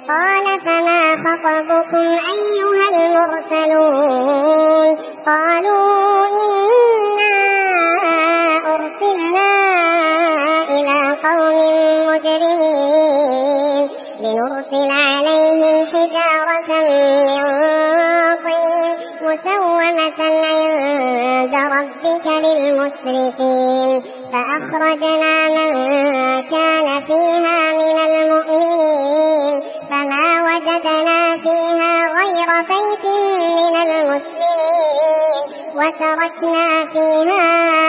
قال فما خطبكم أيها المرسلون قالوا إنا أرسلنا إلى قوم مجرمين لنرسل عليهم حجارة من طين مسومة عند ربك للمسرفين فأخرجنا من كان فيها من المؤمنين فما وجدنا فيها غير بيت من المسلمين وتركنا فيها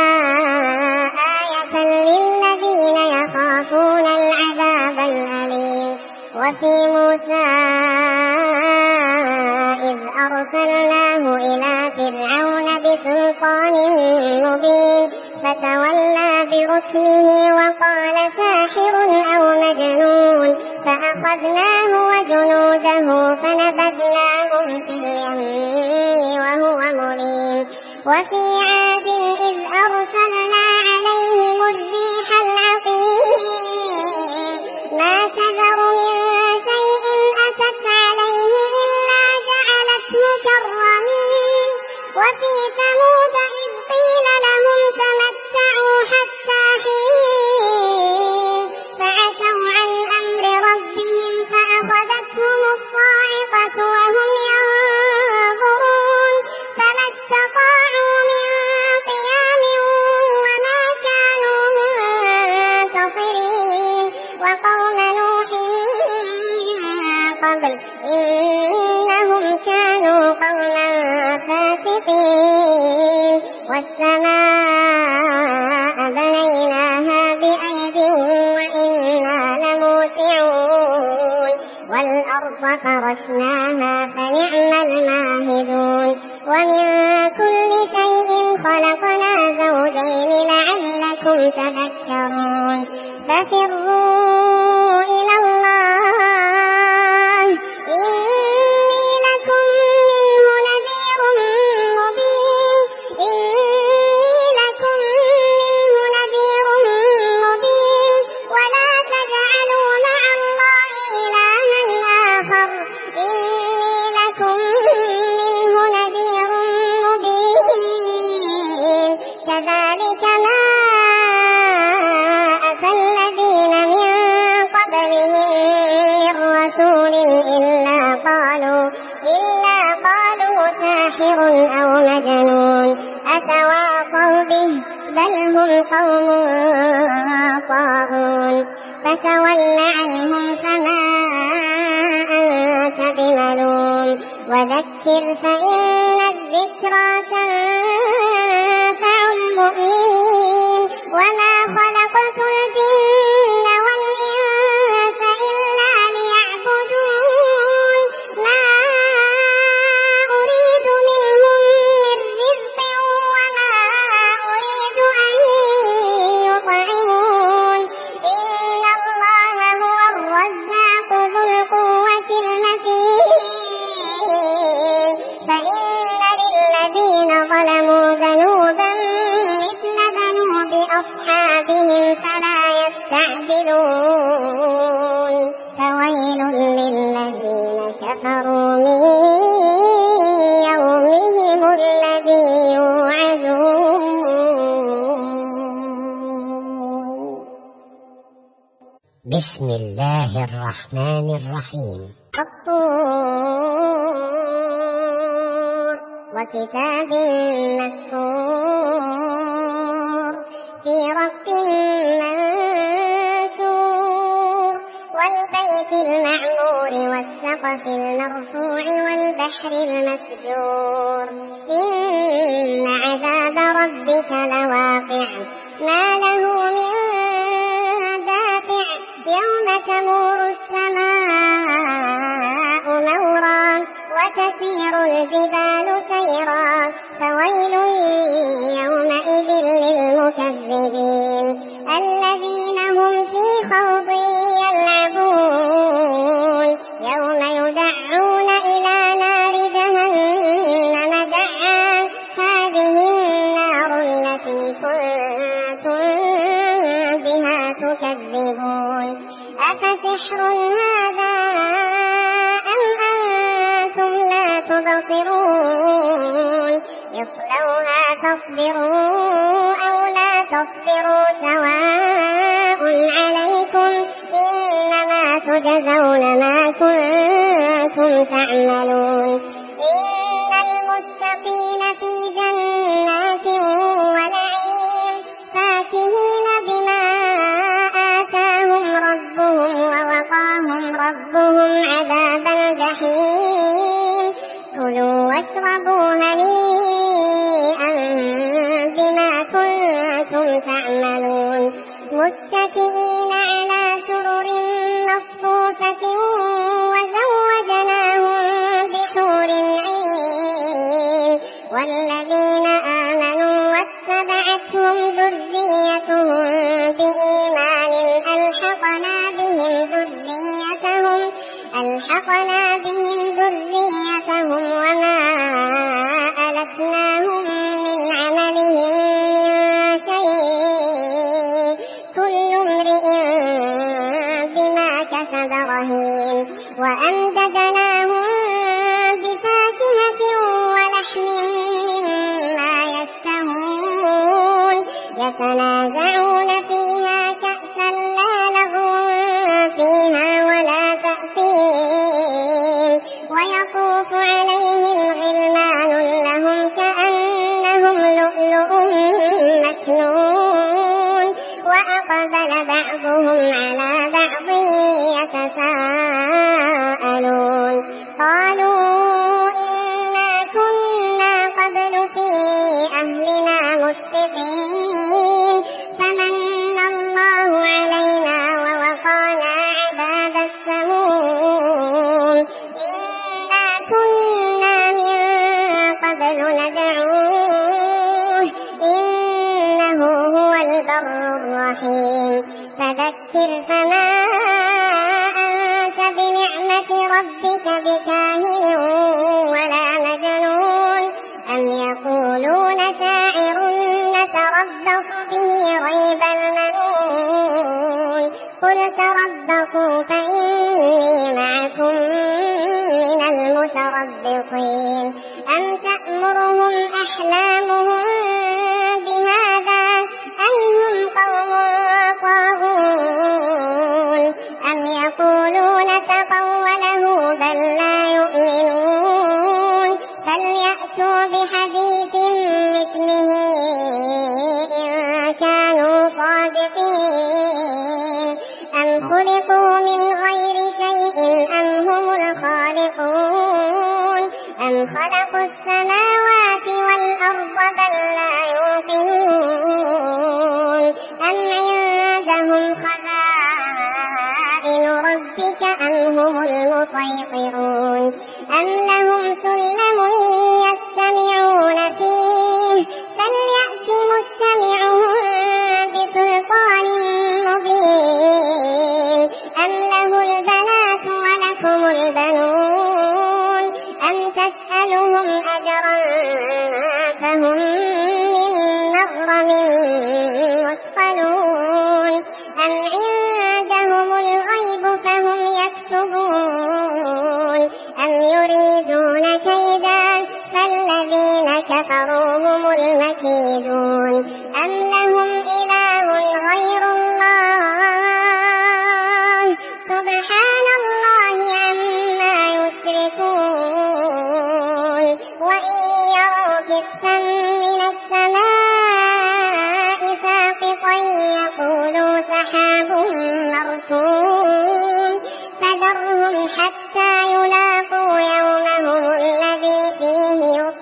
آية للذين يخافون العذاب الأليم وفي موسى إذ أرسلناه إلى فرعون بسلطان مبين فتولى بركنه وقال ساحر أو مجنون فأخذناه وجنوده فنبذناهم في اليم وهو مليم وفي عاد إذ أرسلنا عليهم الريح العقيم ما تذر من شيء أتت عليه إلا جعلته كالرميم وفي ثمود إذ قيل لهم تمتعوا حتى حين فعتوا عن أمر ربهم فأخذتهم الصاعقة وهم ينظرون فما استطاعوا من قيام وما كانوا منتصرين وقوم نوح من قبل إنهم كانوا قوما فاسقين والسماء بنيناها بأيد وإنا لموسعون والأرض فرشناها فنعم الماهدون ومن كل شيء خلقنا زوجين لعلكم تذكرون ففروا إلى الله إني لكم منه نذير مبين ولا تجعلوا مع الله إلها آخر إني لكم منه نذير مبين كذلك ما أتى الذين من قبلهم من رسول إلا قالوا ساحر أو مجنون أتواصوا به بل هم قوم طاغون فتول عنهم فما أنت بملوم وذكر فإن الذكرى تنفع المؤمنين وما خلقت الجن والإنس إلا ليعبدون ما أريد منهم من رزق وما أريد أن يطعمون إن الله هو الرزاق ذو القوة المتين فإن للذين ظلموا ذنوبا مثل ذنوب أصحابهم فلا يستعجلون فويل للذين كفروا من يومهم الذي يوعدون. بسم الله الرحمن الرحيم. الطور وكتاب مسطور في رق منشور والبيت المعمور والسقف المرفوع والبحر المسجور إن عذاب ربك لواقع ما له من دافع يوم تمور السماء مورا وتسير الجبال سيرا فويل يومئذ للمكذبين الذين هم في خوض يلعبون يوم يدعون إلى نار جهنم دعا هذه النار التي كنتم بها تكذبون أفسحر هذا يبصرون اصلوها تصبروا أو لا تصبروا سواء عليكم إنما تجزون ما كنتم تعملون إن المتقين في جنات ونعيم فاكهين بما آتاهم ربهم ووقاهم ربهم عذاب الجحيم كلوا واشربوا هنيئا بما كنتم تعملون متكئين على سرر مصفوفة وزوجناهم بحور عين والذين آمنوا واتبعتهم ذريتهم بإيمان ألحقنا بهم ذريتهم وما ألتناهم من عملهم من شيء كل امرئ بما كسب رهين وأمددناهم بفاكهة ولحم مما يشتهون يتنازعون فيها كأسا لا لغو فيها ولا تأثيم ويطوف عليهم غلمان لهم كأنهم لؤلؤ مكنون وأقبل بعضهم على بعض يتساءلون قالوا إنا كنا قبل في أهلنا مشفقين فمن الله علينا ووقانا عذاب السموم إنا كنا من قبل ندعوه إنه هو البر الرحيم فذكر فما أنت بنعمة ربك بكاهن ولا مجنون أم يقولون شاعر نتربص به ريب المنون قل تربصوا فإني معكم من المتربصين أم تأمرهم أحلامهم بهذا أم هم قوم طاغون أم يقولون تقوله بل لا يؤمنون فليأتوا بحديث مثله إن كانوا صادقين أم خلقوا من غير شيء أم هم الخالقون أم خلقوا السماوات والأرض بل لا يوقنون أم عندهم خزائن ربك أم هم المسيطرون أم لهم سلم يستمعون فيه فليأت مستمعهم بسلطان مبين أم له البنات ولكم البنون أم تسألهم أجرا فهم من مغرم مثقلون أم عندهم الغيب فهم يكتبون أم يريدون كيدا فالذين كفروا هم المكيدون أم لهم إله غير الله سبحان الله عما يشركون وإن يروا كسفا من السماء ساقطا يقولوا سحاب مرسوم فذرهم حتى يلاقوا يومهم الذي فيه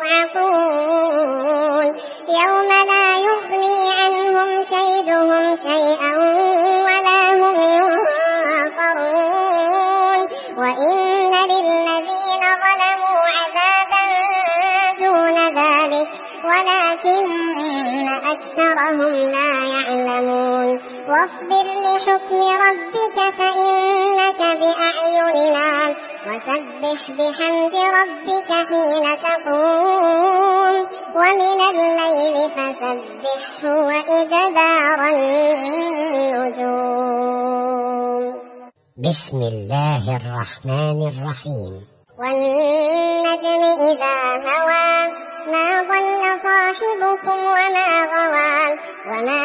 يصعقون يوم لا يغني عنهم كيدهم شيئا ولا هم ينصرون وإن للذين ظلموا عذابا دون ذلك ولكن أكثرهم لا يعلمون واصبر لحكم ربك فإنك بأعيننا وسبح بحمد ربك حين تقوم ومن الليل فسبحه وإدبار النجوم. بسم الله الرحمن الرحيم. والنجم إذا هوى ما ضل صاحبكم وما غوى وما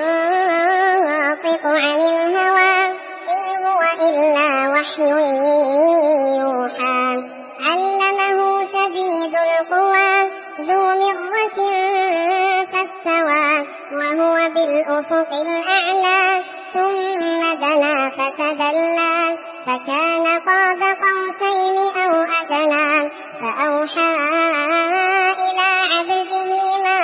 ينطق عن الهوى إن هو إلا وحي يوحى علمه شديد القوى ذو مرة فاستوى وهو بالأفق الأعلى ثم دنا فتدلى فكان قاب قوسين أو أدنى فأوحى إلى عبده ما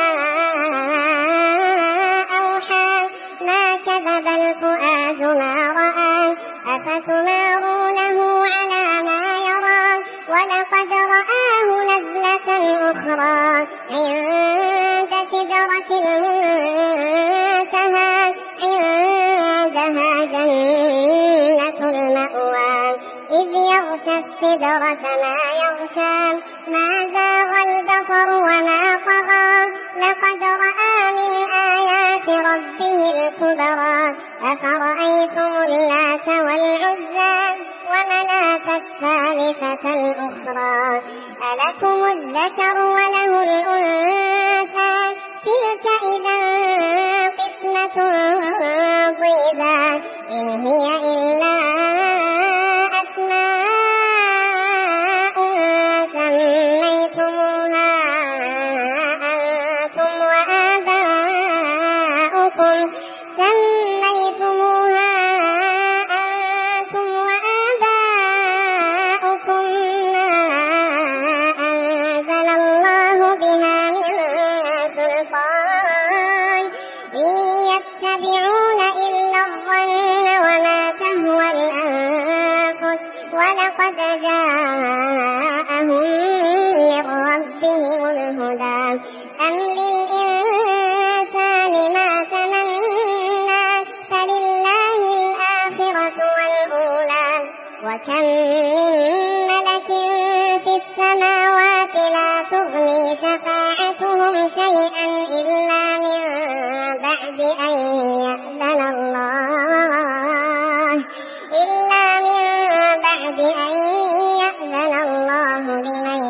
أوحى ما كذب الفؤاد ما رأى أفتمارونه على ما يرى ولقد رآه نزلة أخرى عند سدرة المنتهى عندها جنة المأوى إذ يغشى السدرة ما يغشى ما زاغ البصر وما طغى لقد رأى من آيات ربه الكبرى أفرأيتم اللات والعزى ومناة الثالثة الأخرى ألكم الذكر وله الأنثى تلك إذا قسمة ضيزى إن هي إلا أسماء سميتموها أنتم وآباؤكم ما أنزل الله بها من سلطان إن يتبعون إلا الظن وما تهوى الأنفس ولقد جاءهم من ربهم الهدى أم للإنسان ما تمنى فلله الآخرة والأولى وكم من ملك في السماوات لا تغني شفاعتهم شيئا إلا من بعد أن يأذن الله لمن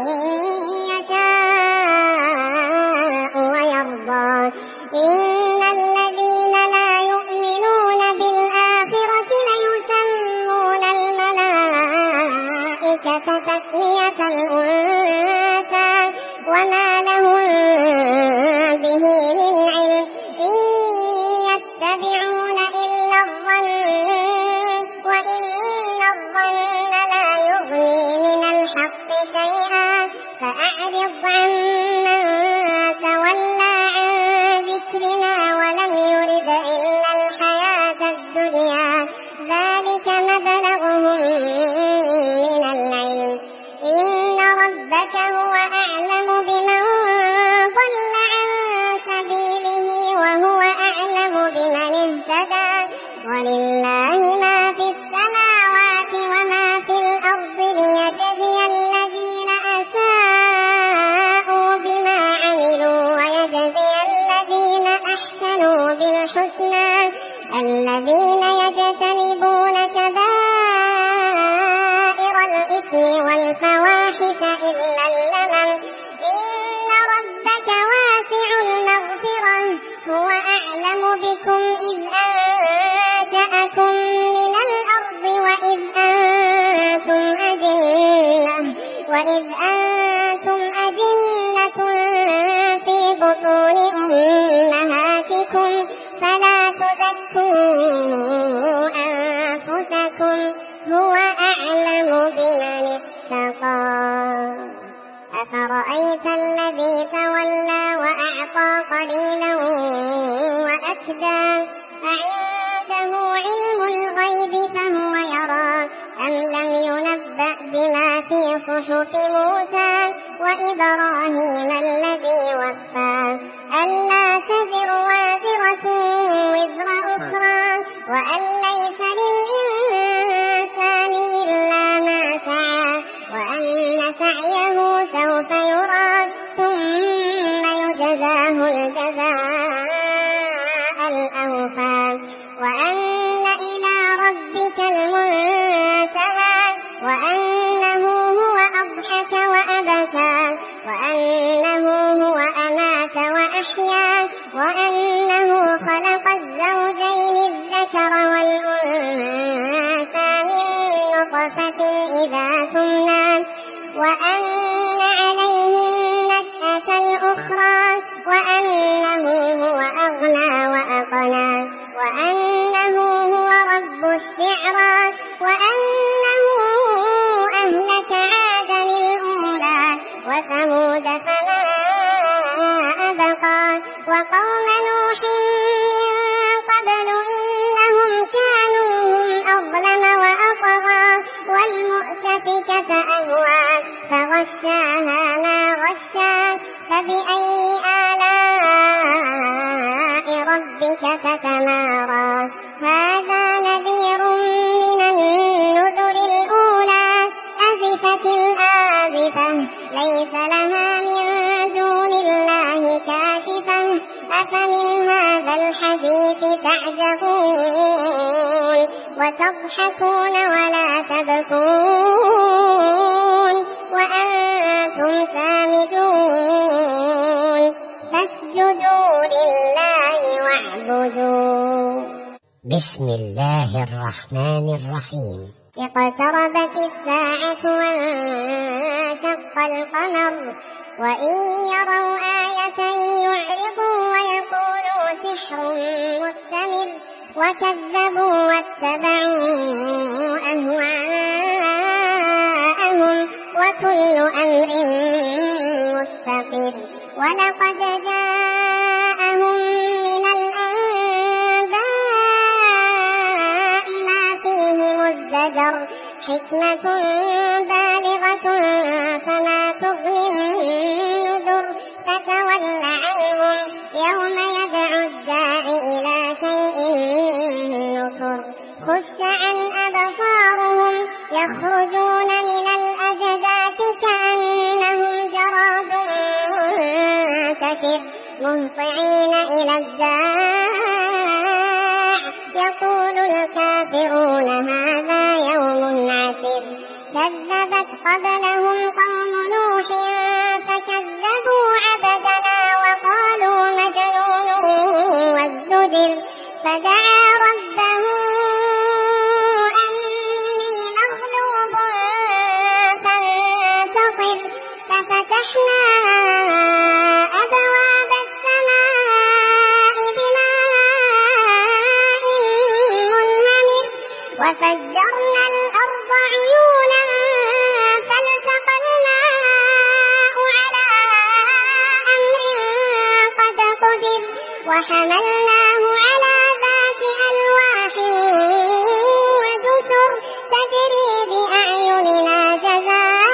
يشاء ويرضى إن الذين لا يؤمنون بالآخرة ليسمون الملائكة تسمية الأنثى وما لهم به من علم إن يتبعون إلا الظن وإن الظن لا يغني من الحق شيئا فأعرض عمن تولى عن ذكرنا ولم يرد إلا الحياة الدنيا ذلك مبلغهم من العلم إن ربك هو أعلم بمن ضل عن سبيله وهو أعلم بمن اهتدى ولله ما في السماوات وما في الأرض ليجزي الذين أساءوا بما عملوا ويجزي الذين أحسنوا بالحسنى الذين يجتنبون كبائر الإثم والفواحش إلا اللمم إن ربك واسع المغفرة هو أعلم بكم إذ أنشأكم من الأرض وإذ أنتم أجنة في بطون أمهاتكم فلا تزكوا أنفسكم هو أعلم بمن اتقى أفرأيت الذي تولى وأعطى قليلا وأكدى أعنده علم الغيب فهو يرى أم لم ينبأ بما في صحف موسى وإبراهيم الذي وفى ألا تزر وازرة وزر أخرى وأن ليس للإنسان إلا ما سعى وأن سعيه سوف يرى ثم يجزاه الجزاء الأوفى وأن إلى ربك المنتهى وأنه هو إذا تمنى وأن عليه النشأة الأخرى وأنه هو أغنى وأقنى وأنه هو رب الشعرى وأنه أهلك عادا الأولى وثمود فما أبقى وقوم نوح من قبل إنهم كانوا هم أظلم وأطغى والمؤتفكة أهوى فغشاها ما غشا فبأي آلاء ربك تتمارى هذا نذير من النذر الأولى أزفت الآزفة ليس لها من دون الله كاشفة أفمن هذا الحديث تعجبون وتضحكون ولا تبكون وأنتم سامدون فاسجدوا لله واعبدوا. بسم الله الرحمن الرحيم. اقتربت الساعة وانشق القمر وإن يروا آية يعرضوا ويقولوا سحر مستمر وكذبوا واتبعوا أهواءهم وكل أمر مستقر ولقد جاءهم من الأنباء ما فيه مزدجر حكمة بالغة فما تغني النذر فتول عنهم يوم يدعو الداعي إلى شيء نكر خش عن أبصارهم يخرجون من الأجداث كأنهم جراد منتشر مهطعين إلى الداع يقول الكافرون هذا يوم عسر كذبت قبلهم قوم نوح فكذبوا عبدنا وقالوا مجنون وازدجر فدعا ربه أني مغلوب فانتصر ففتحنا أبواب السماء بماء منهمر وفجرنا الأرض عيونا فالتقى الماء على أمر قد قدر وحملناه على ذات ألواح ودسر تجري بأعيننا جزاء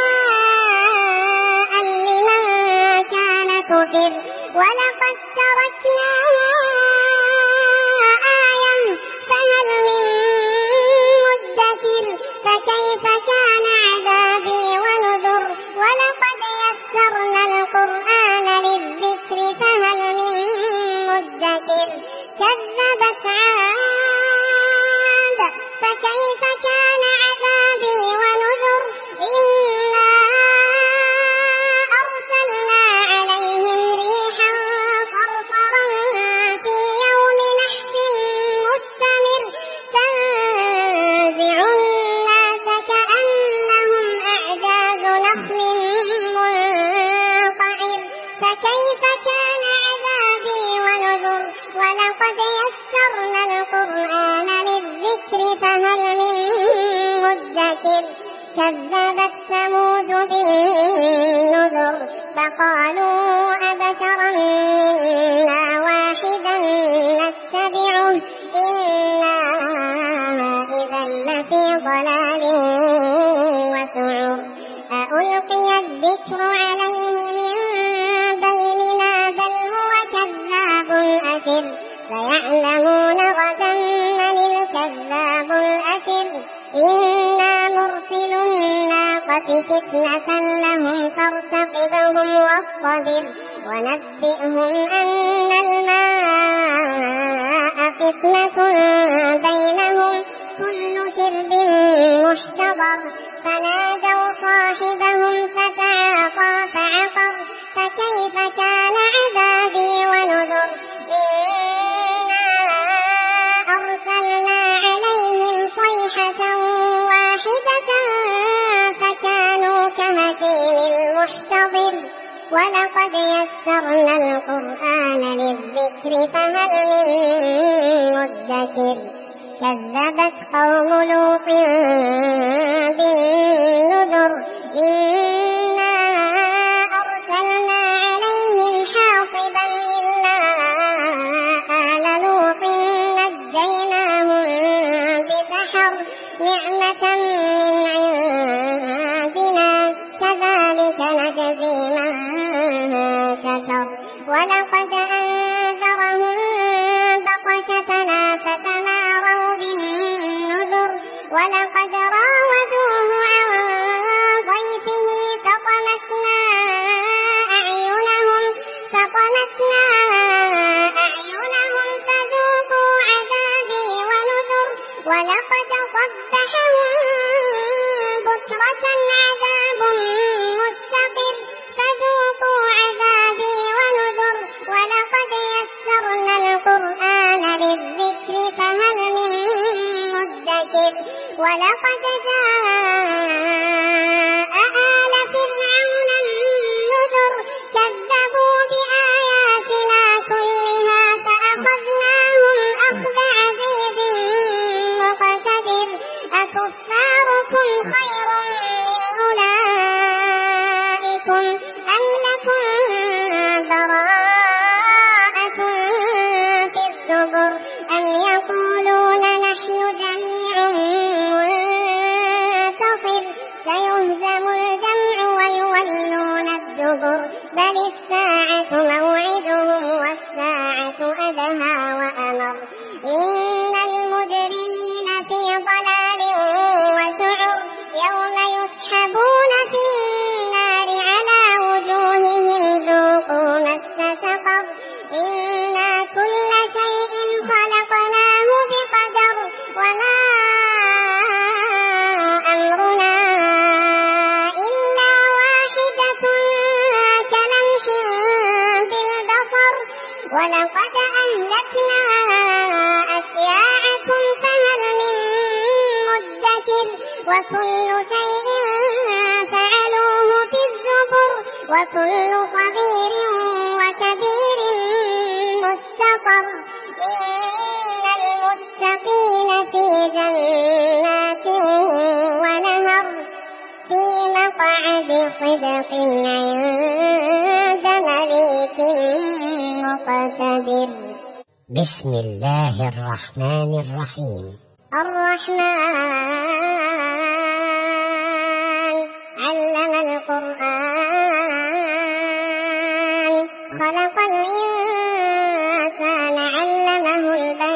لمن كان كفر ولقد تركناها آية فهل من مدكر فكيف كان عذابي ونذر ولقد يسرنا القرآن للذكر فهل من مدكر كذبت عاد فكيف كان عذابي ونذر إنا أرسلنا عليهم ريحا صرصرا في يوم نحس مستمر تنزع الناس كأنهم أعجاز نخل منقعر فكيف كان عذابي ونذر ولقد يسرنا القرآن للذكر فهل من مدكر كذبت ثمود بالنذر فقالوا أبشرا منا واحدا نتبعه إنا إذا لفي ضلال وسعر ألقي الذكر عليه من بيننا بل هو كذاب أشر سيعلمون غدا من الكذاب الأشر إنا مرسل الناقة فتنة لهم فارتقبهم واصطبر ونبئهم أن الماء فتنة بينهم كل شرب محتضر فنادوا صاحبهم فتعاطى فعقر فكيف كان عذابي ونذر إنا أرسلنا عليهم صيحة واحدة ولقد يسرنا القرآن للذكر فهل من مدكر كذبت قوم لوط بالنذر إنا أرسلنا عليهم حاصبا إلا آل لوط نجيناهم بسحر نعمة من عندنا كذلك نجزي من شكر ولقد أنذرهم بطشتنا فتماروا بالنذر ولقد راودوه عن ضيفه فطمسنا أعينهم فذوقوا عذابي ونذر ولقد صبحهم بكرة عذاب مستقر فذوقوا عذابي ونذر ولقد يسرنا القرآن للذكر فهل من مدكر ولقد جاء آل فرعون النذر كذبوا بآياتنا كلها فأخذناهم أخذ عزيز مقتدر أكفاركم خير من أولئكم أم لكم براءة في الزبر أم يقولون نحن جميع منتصر سيهزم الجمع ويولون الدبر بل الساعة موعدهم والساعة أدهى وأمر إن المجرمين في ضلال وسعر يوم يسحبون في النار على وجوههم ذوقوا مس سقر إنا كل شيء خلقناه بقدر وما أمرنا إلا واحدة كلمح بالبصر ولقد أهلكنا أشياعكم فهل من مدكر وكل شيء فعلوه في الزبر وكل صغير وكبير مستقر إن المتقين في جنات ونهر في مقعد صدق عند مليك مقتدر بسم الله الرحمن الرحيم الرحمن علم القرآن خلق الإنسان علمه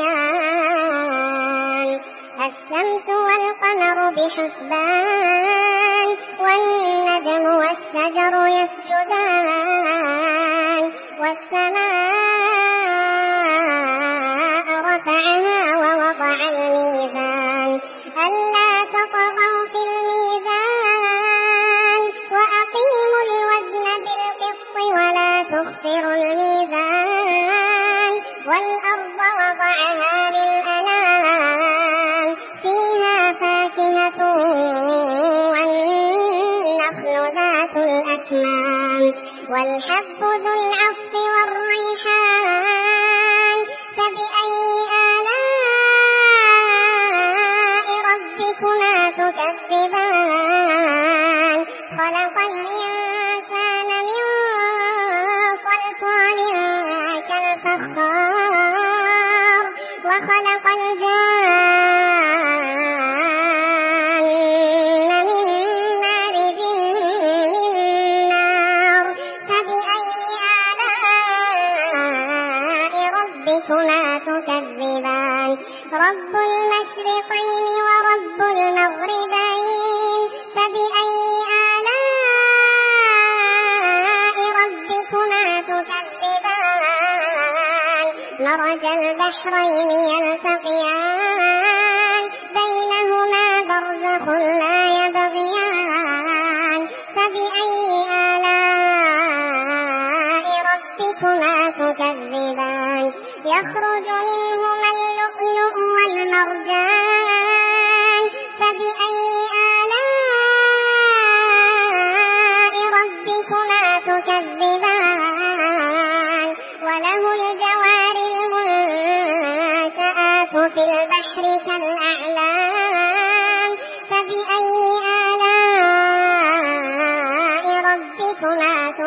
البيان الشمس والقمر بحسبان والنجم والشجر يسجدان والسماء رفعها ووضع الميزان ألا تطغوا في الميزان وأقيموا الوزن بالقسط ولا تخسروا الميزان والأرض وضعها للأنام فيها فاكهة والنخل ذات الأكمام والحب ذو العصف والريحان فبأي آلاء ربكما تكذبان خلق الإنسان من صلصال كالفخار وخلق الجان من مارج من نار فبأي آلاء ربكما تكذبان رب المشرقين ورب المغربين فبأي آلاء ربكما تكذبان مرج البحرين يلتقيان بينهما برزخ لا يبغيان فبأي آلاء ربكما تكذبان يخرج منهما اللؤلؤ والمرجان فبأي آلاء ربكما تكذبان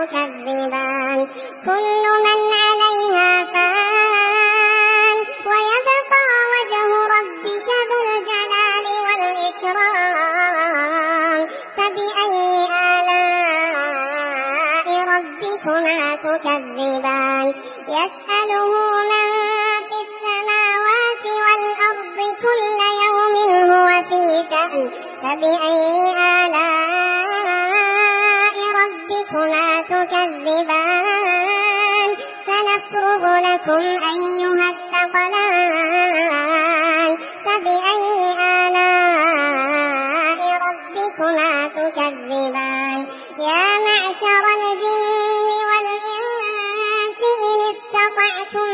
تكذبان كل من عليها فان ويبقى وجه ربك ذو الجلال والإكرام فبأي آلاء ربكما تكذبان يسأله من في السماوات والأرض كل يوم هو في شأن فبأي آلاء ربكما تكذبان سنفرغ لكم أيها الثقلان فبأي آلاء ربكما تكذبان يا معشر الجن والإنس إن استطعتم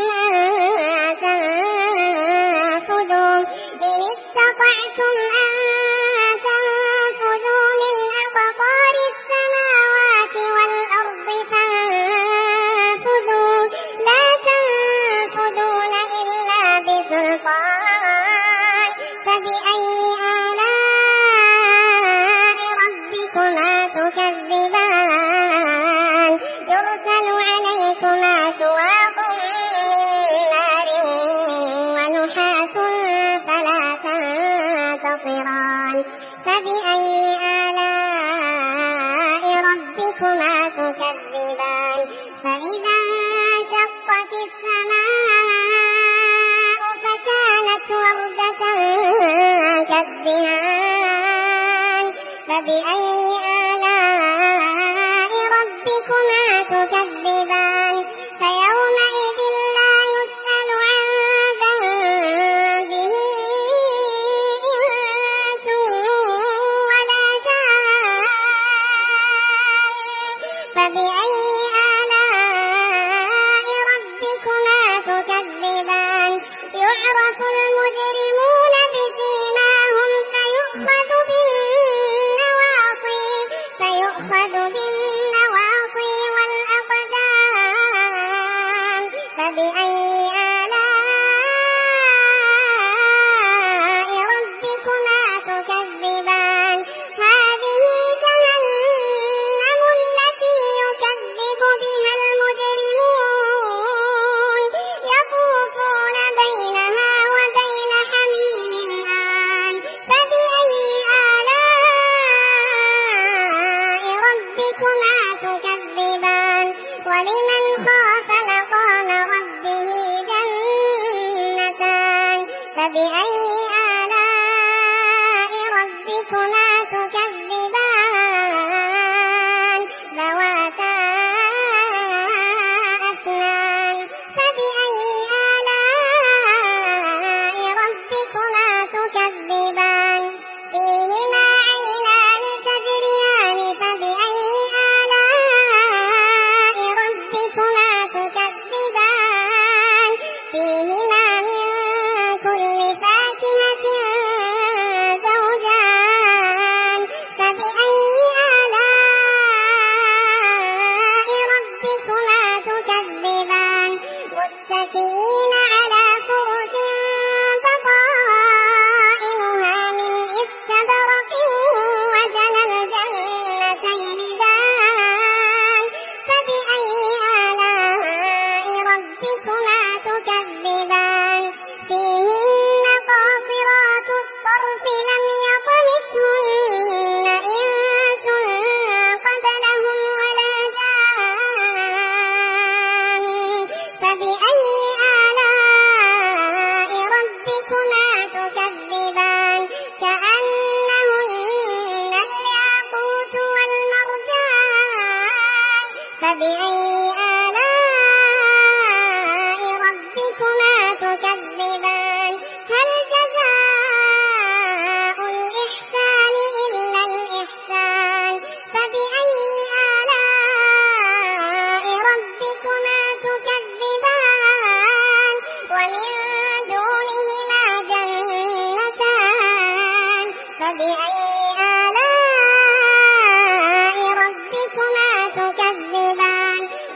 أن تنفذوا من أقطار السماوات والأرض فانفذوا لا تنفذون إلا بسلطان فبأي آلاء ربكما تكذبان يرسل عليكما شواظ من نار ونحاس فلا تنتصران فبأي آلاء ربكما تكذبان فإذا انشقت السماء فكانت وردة كالدهان فبأي آلاء ربكما تكذبان فيومئذ لا يسأل عن ذنبه إنس ولا جان فبأي آلاء ربكما تكذبان يعرف المجرمون بسيماهم فيؤخذ بالنواصي والأقدام فبأي آلاء ربكما تكذبان هذه جهنم التي يكذب بها المجرمون يطوفون بينها وبين حميم آن فبأي آلاء ربكما تكذبان ولمن خاف مقام ربه جنتان فبأي آلاء ربكما تكذبان ذواتا أفنان فبأي آلاء ربكما تكذبان فيهما عينان تجريان فبأي آلاء ربكما تكذبان فيهما من كل فاكهة زوجان فبأي آلاء ربكما تكذبان متكئين على فرش بطائنها من استبرق وجنى الجنتين دان فبأي آلاء ربكما تكذبان فيهن قاصرات الطرف لم يطمثهن إنس قبلهم ولا جان فبأي آلاء ربكما تكذبان كأنهن الياقوت والمرجان فبأي آلاء ربكما تكذبان هل جزاء الإحسان إلا الإحسان فبأي آلاء ربكما تكذبان ومن دونهما جنتان فبأي آلاء ربكما تكذبان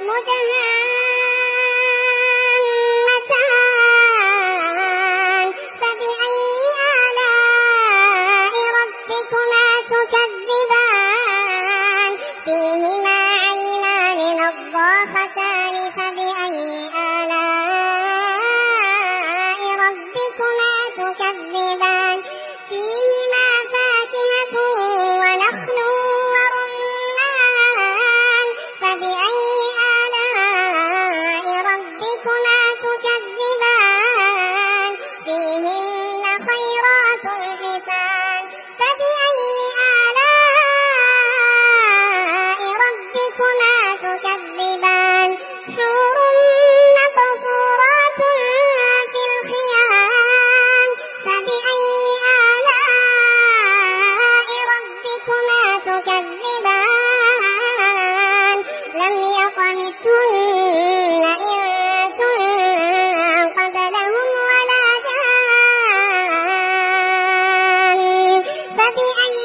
يمسهن إنس قبلهم ولا جان فبأي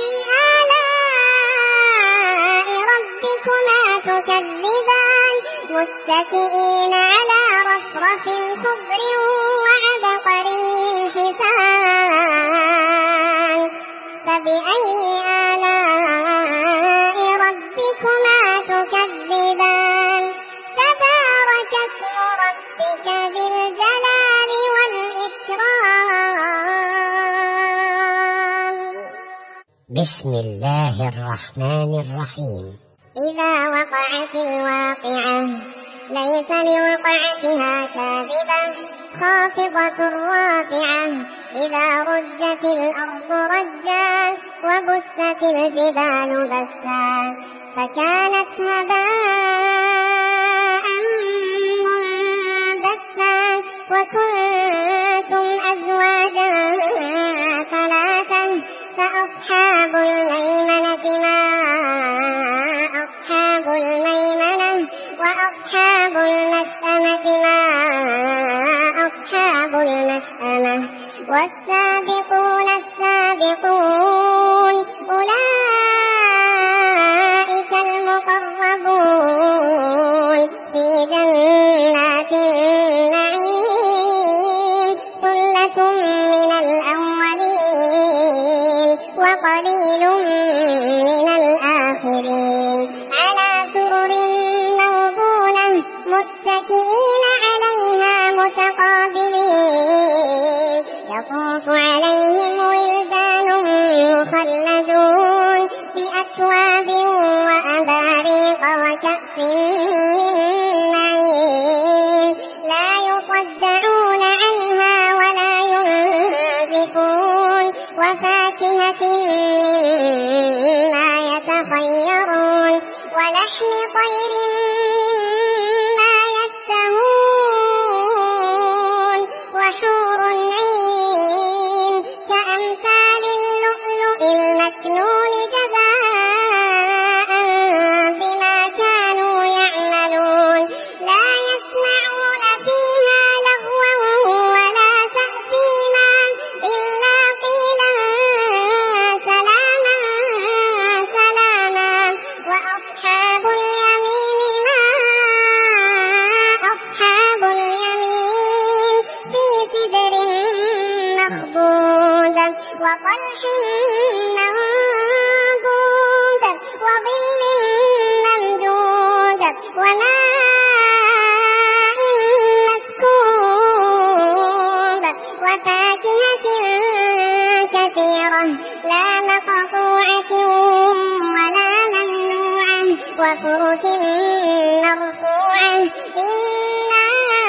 آلاء ربكما تكذبان متكئين على رفرف خضر وعبقري حسان فبأي آلاء ربكما تكذبان تبارك اسم ربك ذي الجلال والإكرام. بسم الله الرحمن الرحيم. إذا وقعت الواقعة ليس لوقعتها كاذبة خافضة رافعة إذا رجت الأرض رجا وبست الجبال بسا فكانت هباء منبثا وكنتم أزواجا ثلاثا فأصحاب الميمنة ما أصحاب الميمنة وأصحاب المشأمة ما أصحاب المشأمة والسابقون السابقون أولئك المقربون في جنات النعيم ثلة من الأولين وقليل من الآخرين على سرر موضونة متكئين عليها متقابلين يطوف عليهم ولدان مخلدون بأكواب وأباريق وكأس من معين لا يصدعون عنها ولا ينزفون وفاكهة مما يتخيرون ولحم طير مما يشتهون وحور عين كأمثال اللؤلؤ المكنون جزاء بما كانوا يعملون لا يسمعون فيها لغوا ولا تأثيما إلا قيلا سلاما سلاما وأصحاب اليمين ما أصحاب اليمين في سدر مخضود وطلح منضود وظل ممدود وماء مسكوب وفاكهة كثيرة لا مقطوعة ولا ممنوعة وفرش مرفوعة إنا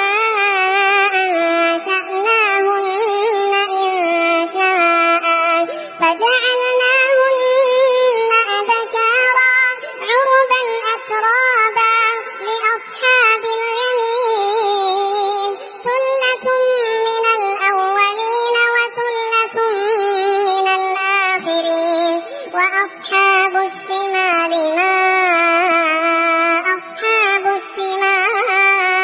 أنشأناهن إنشاء فجعلناهن أبكارا عربا أترابا لأصحاب اليمين ثلة من الأولين وثلة من الآخرين وأصحاب الشمال ما أصحاب الشمال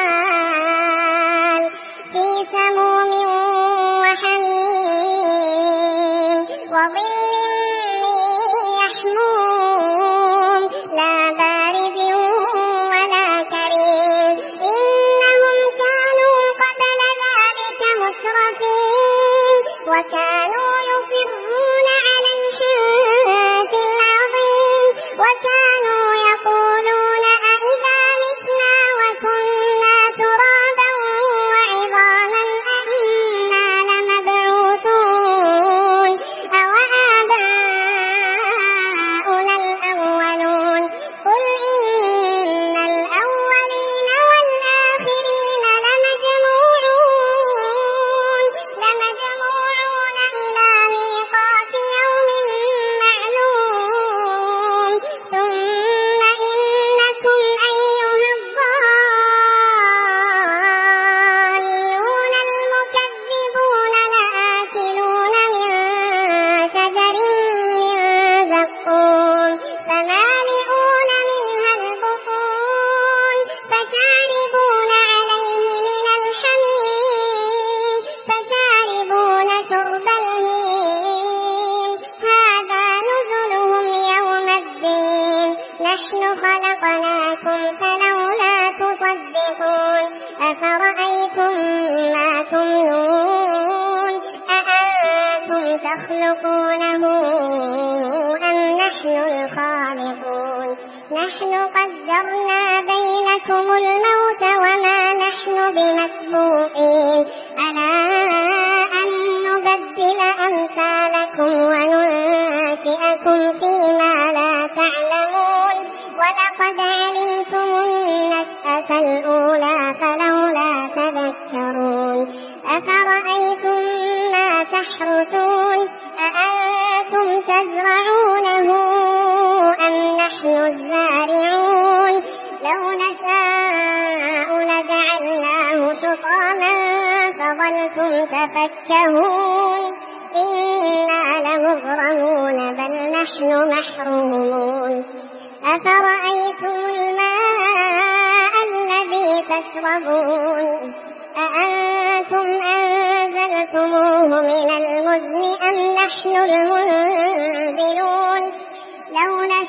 نحن خلقناكم فلولا تصدقون أفرأيتم ما تمنون أأنتم تخلقونه أم نحن الخالقون نحن قدرنا بينكم الموت وما نحن بمسبوقين على أن نبدل أمثالكم وننشئكم فيما لا تعلمون ولقد علمتم النشأة الأولى فلولا تذكرون أفرأيتم ما تحرثون أأنتم تزرعونه أم نحن الزارعون لو نشاء لجعلناه حطاما فظلتم تفكهون إنا لمغرمون بل نحن محرومون أفرأيتم الماء الذي تشربون أأنتم أنزلتموه من المزن أم نحن المنزلون لو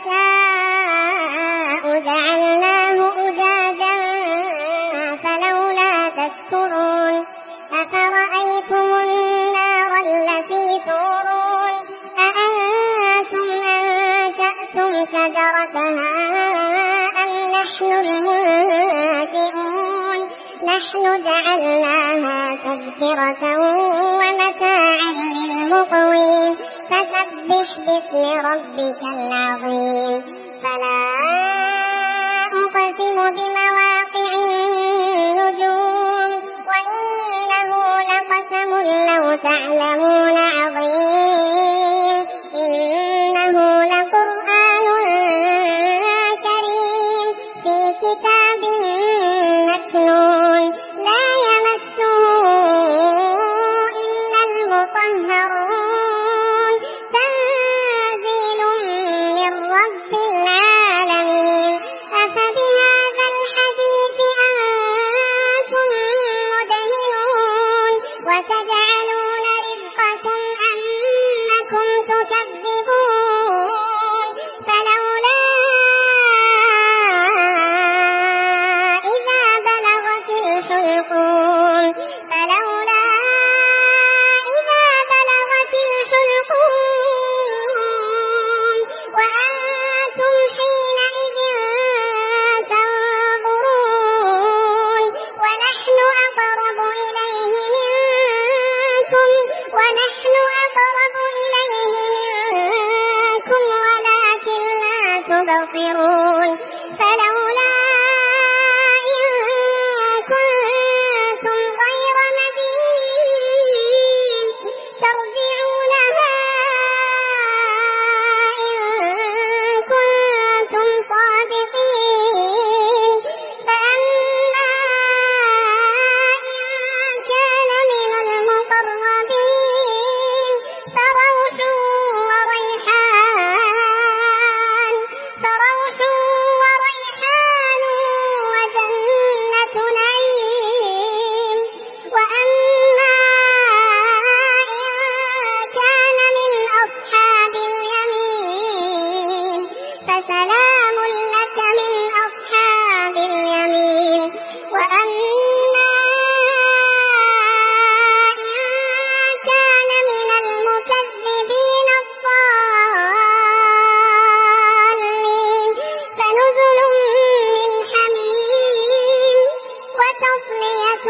نشاء جعلناه أجاجا فلولا تشكرون أفرأيتم النار التي تورون أأنتم أنشأتم شجرتها أم نحن المنشئون نحن جعلناها تذكرة ومتاعا للمقوين فسبح باسم ربك العظيم فلا أقسم بمواقع النجوم وإنه لقسم لو تعلمون عظيم إنه لقرآن كريم في كتاب مكنون لا يمسه إلا المطهرون تنزيل من رب العالمين أفبهذا الحديث أنتم مدهنون وتجعلون رزقكم أنكم تكذبون فلولا إذا بلغت الحلقوم وأنتم حينئذ تنظرون ونحن أقرب إليه منكم ولكن لا تبصرون فلولا إن كنتم غير مدينين ترجعونها إن كنتم صادقين فأما إن كان من المقربين فروح وريحان وجنة نعيم وأما إن كان من أصحاب اليمين فسلام لك من أصحاب اليمين وأما إن كان من المكذبين الضالين فنزل من حميم وتصلية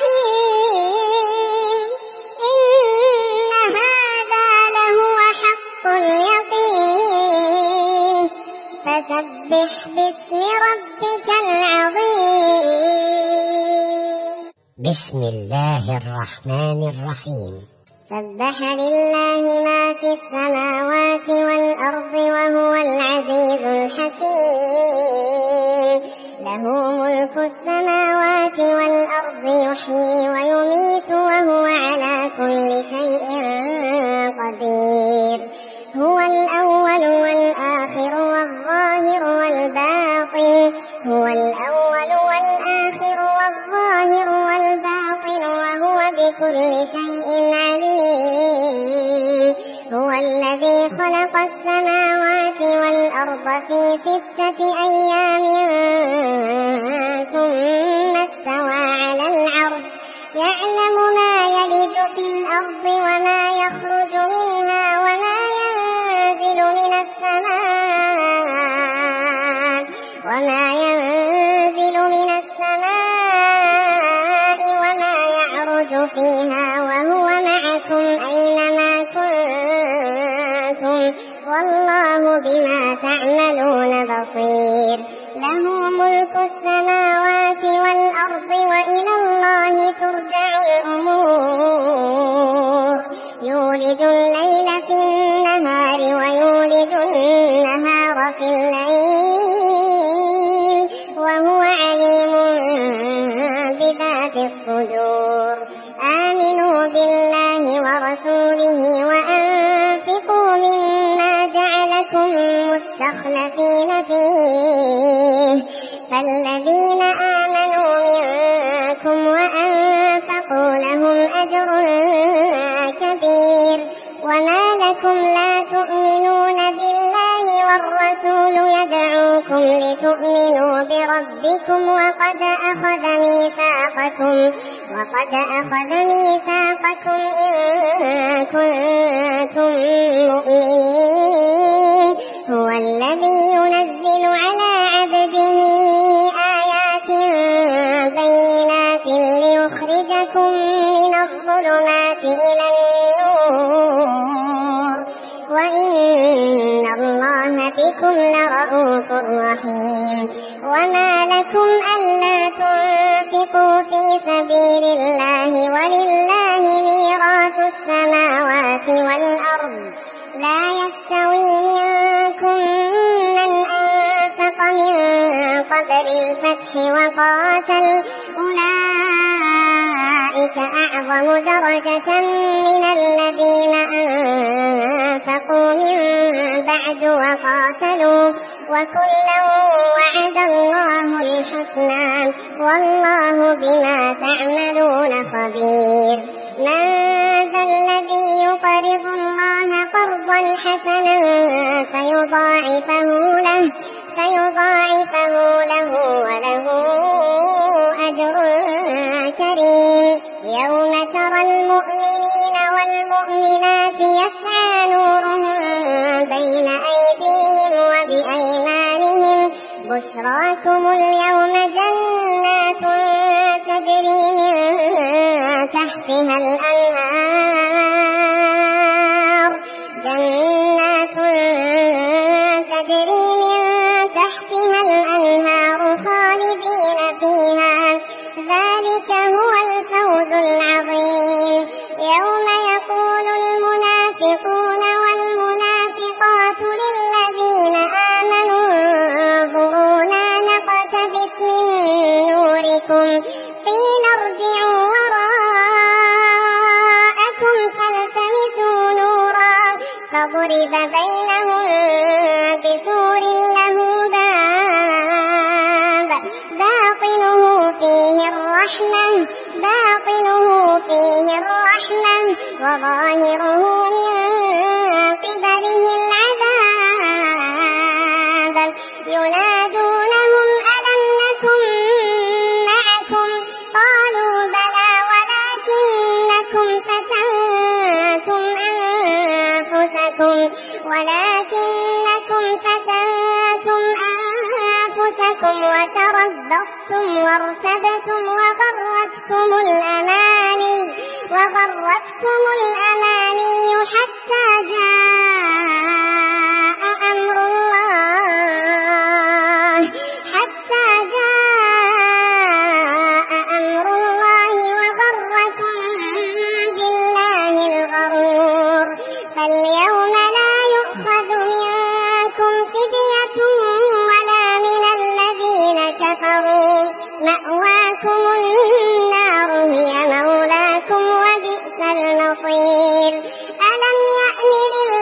جحيم إن هذا لهو حق اليقين فسبح باسم ربك العظيم بسم الله الرحمن الرحيم سبح لله ما في السماوات والأرض وهو العزيز الحكيم له ملك السماوات والأرض يحيي ويميت وهو على كل شيء قدير هو الأول والآخر والظاهر والباطن هو الأول والآخر والظاهر والباطن وهو بكل شيء عليم هو الذي خلق السماوات والأرض في 6 أيام ثم استوى على العرش يعلم ما يلج في الأرض وما يخرج منها وما ينزل من السماء وما يعرج فيها وهو معكم أينما كنتم والله بما تعملون بصير له ملك السماوات والأرض وإلى الله ترجع الأمور يولج الليل في النهار ويولج النهار في الليل وهو عليم بذات الصدور آمنوا بالله ورسوله وأنفقوا مما جعلكم مستخلفين فيه فالذين آمنوا منكم وأنفقوا لهم أجر كبير وما لكم لا تؤمنون بالله والرسول يدعوكم لتؤمنوا بربكم وقد أخذ ميثاقكم إن كنتم مؤمنين هو الذي ينزل على عبده آيات بينات ليخرجكم من الظلمات إلى النور وإن الله بكم لرءوف رحيم وما لكم ألا تنفقوا في سبيل الله ولله ميراث السماوات والأرض لا يستوي منكم من أنفق من قبل الفتح وقاتل أولئك أعظم درجة من الذين أنفقوا من بعد وقاتلوا وكلا وعد الله الحسنى والله بما تعملون خبير من ذا الذي يقرض الله قرضا حسنا فيضاعفه له وله أجر كريم يوم ترى المؤمنين والمؤمنات يسعى نورهم بين أيديهم وبأيمانهم بشراكم اليوم جنات تجري من تحتها الأنهار خالدين فيها ذلك هو الفوز العظيم يوم يقول المنافقون والمنافقات للذين آمنوا انظرونا نقتبس من نوركم قيل ارجعوا وراءكم فالتمسوا نورا فضرب بينهم بسور له باب باطنه فيه الرحمة وظاهره من قبله العذاب ينادونهم ألم نكن معكم قالوا بلى ولكنكم فتنتم أنفسكم وتربصتم وارتبتم وغرتكم الأماني حتى جاء أمر الله وغركم بالله الغرور فاليوم لا يؤخذ منكم فدية ولا من الذين كفروا مأواكم النار هي مولاكم وبئس المصير ألم يأن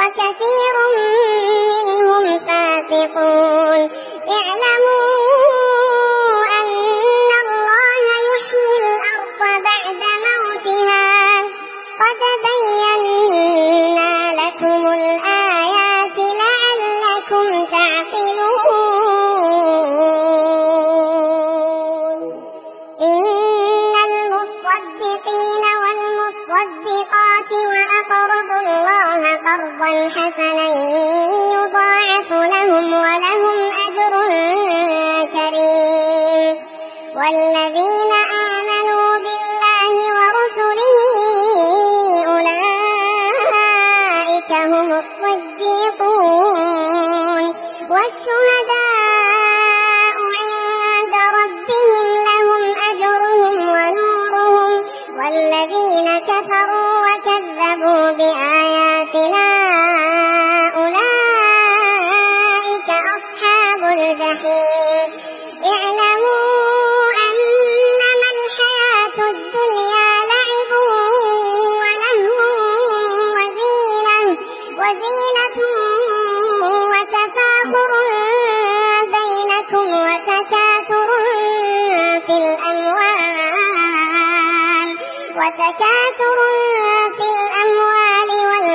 وكثير منهم فاسقون اعلموا أن الله يحيي الأرض بعد موتها قد بينا لكم الآيات لعلكم تعقلون إن المصدقين والمصدقات وأقرضوا الله قرضا حسنا يضاعف لهم ولهم أجر كريم والذين آمنوا بالله ورسله أولئك هم الصديقون والشهداء عند ربهم لهم أجرهم ونورهم والذين كفروا وكذبوا بآياتنا أولئك أصحاب الجحيم اعلموا أنما الحياة الدنيا لعب ولهو وزينة وتفاخر بينكم وتكاثر في الأموال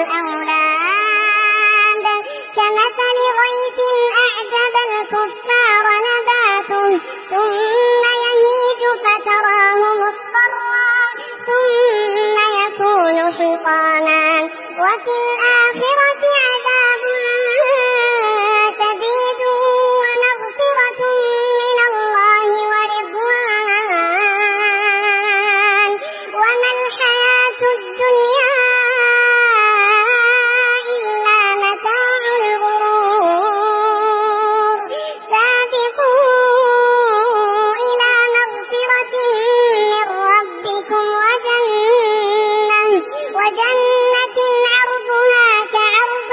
والأولاد كمثل غيث أعجب الكفار نباته ثم يهيج فتراه مصفرا ثم يكون حطاما وفي الآخرة عذاب شديد ومغفرة من الله ورضوان وما الحياة الدنيا إلا متاع الغرور سابقوا إلى مغفرة من ربكم وجنة عرضها كعرض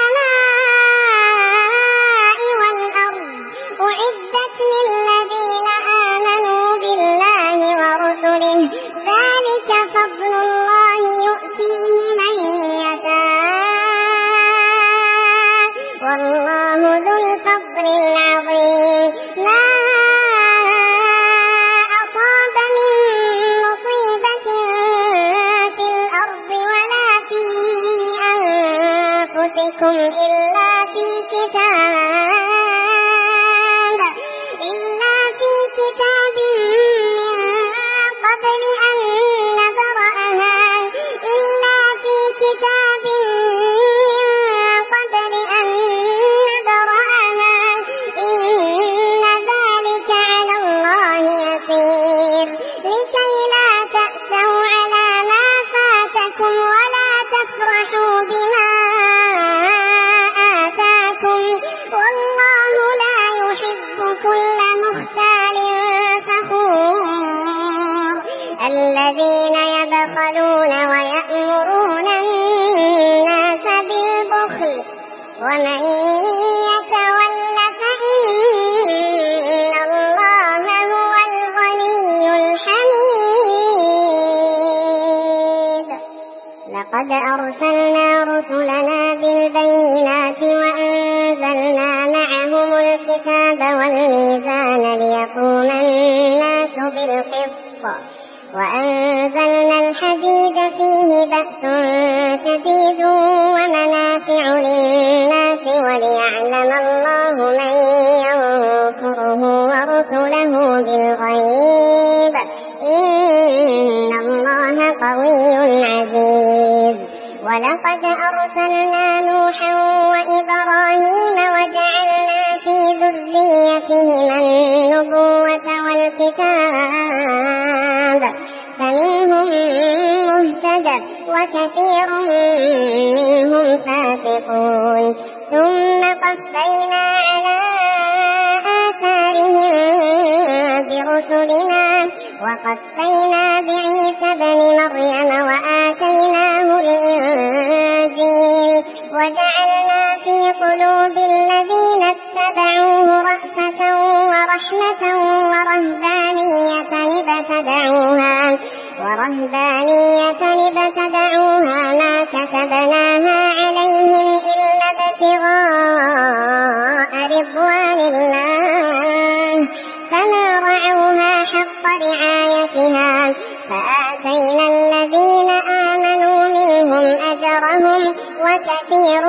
السماء والأرض أعدت للذين آمنوا بالله ورسله ذلك فضل الله يؤتيه من يشاء والله ذو الفضل العظيم ما أصاب من مصيبة في الأرض ولا في أنفسكم إلا في كتاب من قبل أن نبرأها إن ذلك على الله يسير لكي لا تأسوا على ما فاتكم ولا تفرحوا بما آتاكم والله لا يحب كل مختال فخور الذين يبخلون ويأمرون الناس بالبخل ومن يتول فإن الله هو الغني الحميد لقد أرسلنا رسلنا بالبينات وأنزلنا معهم الكتاب والميزان ليقوم الناس بالقسط وأنزلنا الحديد فيه بأس شديد ومنافع للناس وليعلم الله من ينصره ورسله بالغيب إن الله قوي عزيز ولقد أرسلنا نوحا وإبراهيم وجعلنا في ذريتهما النبوة والكتاب فمنهم مهتد وكثير منهم فاسقون ثم قفينا على آثارهم برسلنا وقفينا بعيسى بن مريم وآتيناه الإنجيل وجعلنا في قلوب الذين اتبعوه رأفة ورحمة ورهبانية ورهبانية ابتدعوها ما كتبناها عليهم إلا ابتغاء رضوان الله فما رعوها حق رعايتها فآتينا الذين آمنوا منهم أجرهم وكثير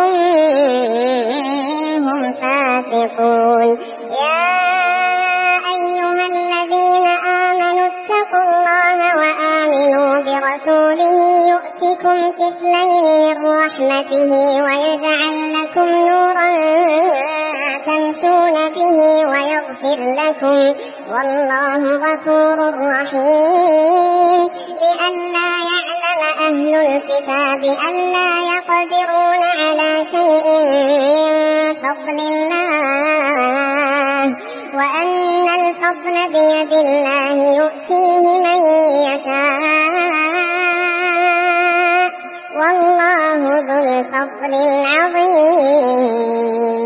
منهم فاسقون. يا أيها الذين آمنوا اتقوا الله وآمنوا برسوله يؤتكم كفلين من رحمته ويجعل لكم نورا تمشون به ويغفر لكم والله غفور رحيم. لئلا يعلم أهل الكتاب ألا يقدرون على شيء من فضل الله وأن الفضل بيد الله يؤتيه من يشاء والله ذو الفضل العظيم.